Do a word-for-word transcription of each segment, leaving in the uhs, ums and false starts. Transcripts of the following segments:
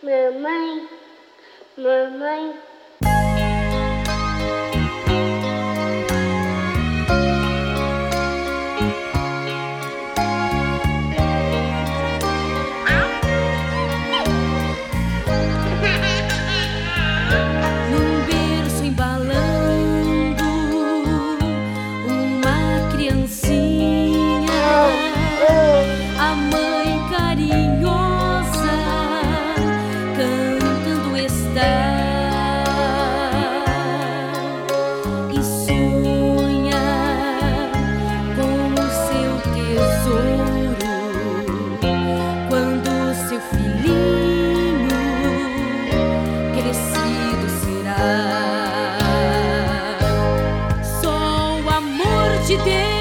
Mamãe, mamãe. Num berço embalando uma criancinha, a mãe carinhosa cantando está e sonha com o seu tesouro quando seu filhinho crescido será. Só o amor de Deus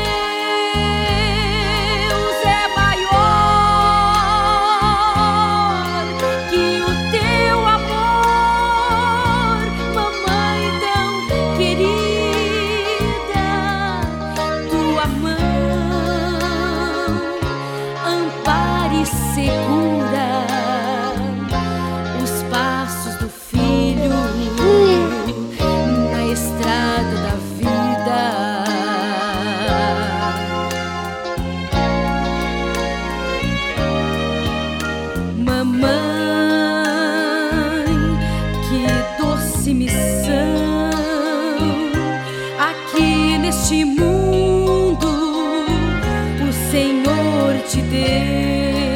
segura os passos do filho na estrada da vida. Mamãe, que doce missão aqui neste mundo o Senhor te deu.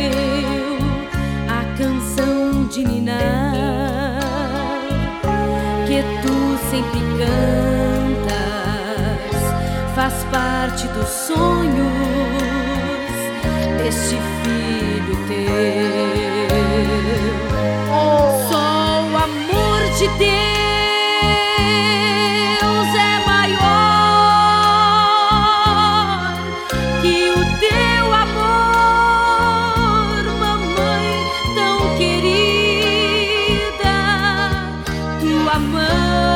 De ninar, que tu sempre cantas, faz parte dos sonhos deste filho teu. Só o amor de Deus é maior que o teu amor, mamãe tão querida. Tua mão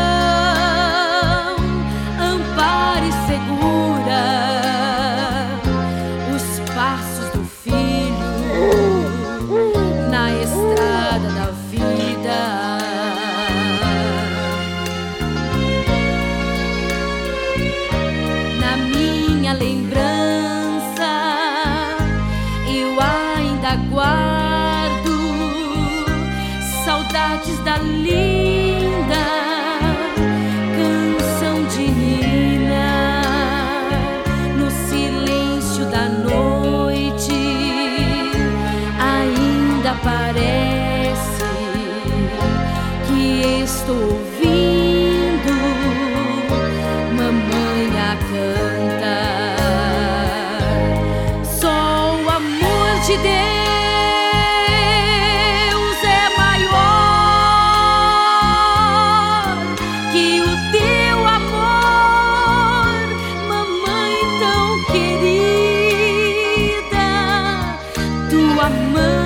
ampara e segura os passos do filho na estrada da vida. Na minha lembrança eu ainda guardo saudades da linda canção de Nina. No silêncio da noite ainda parece que estou ouvindo mamãe a cantar. Só o amor de Deus mãe